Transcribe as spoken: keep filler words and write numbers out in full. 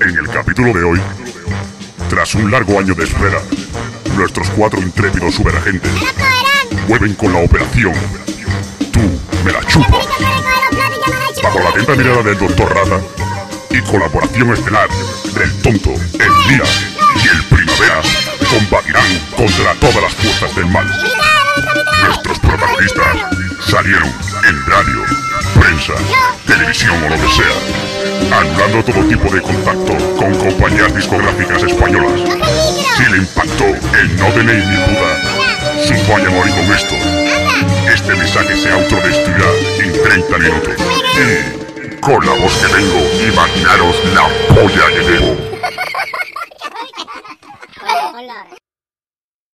En el capítulo de hoy, tras un largo año de espera, nuestros cuatro intrépidos superagentes vuelven con la operación Tú me la chupas, bajo la atenta mirada del doctor Rata y colaboración estelar del Tonto, el Día y el Primavera, combatirán contra todas las fuerzas del mal. Nuestros protagonistas salieron en radio, prensa, televisión o lo que sea, anulando todo tipo de contacto con compañías discográficas españolas. Si le impactó el no tenéis ni puta, si vaya a morir con esto, este mensaje se autodestruirá en treinta minutos. Y con la voz que tengo, imaginaros la polla que debo. Hola.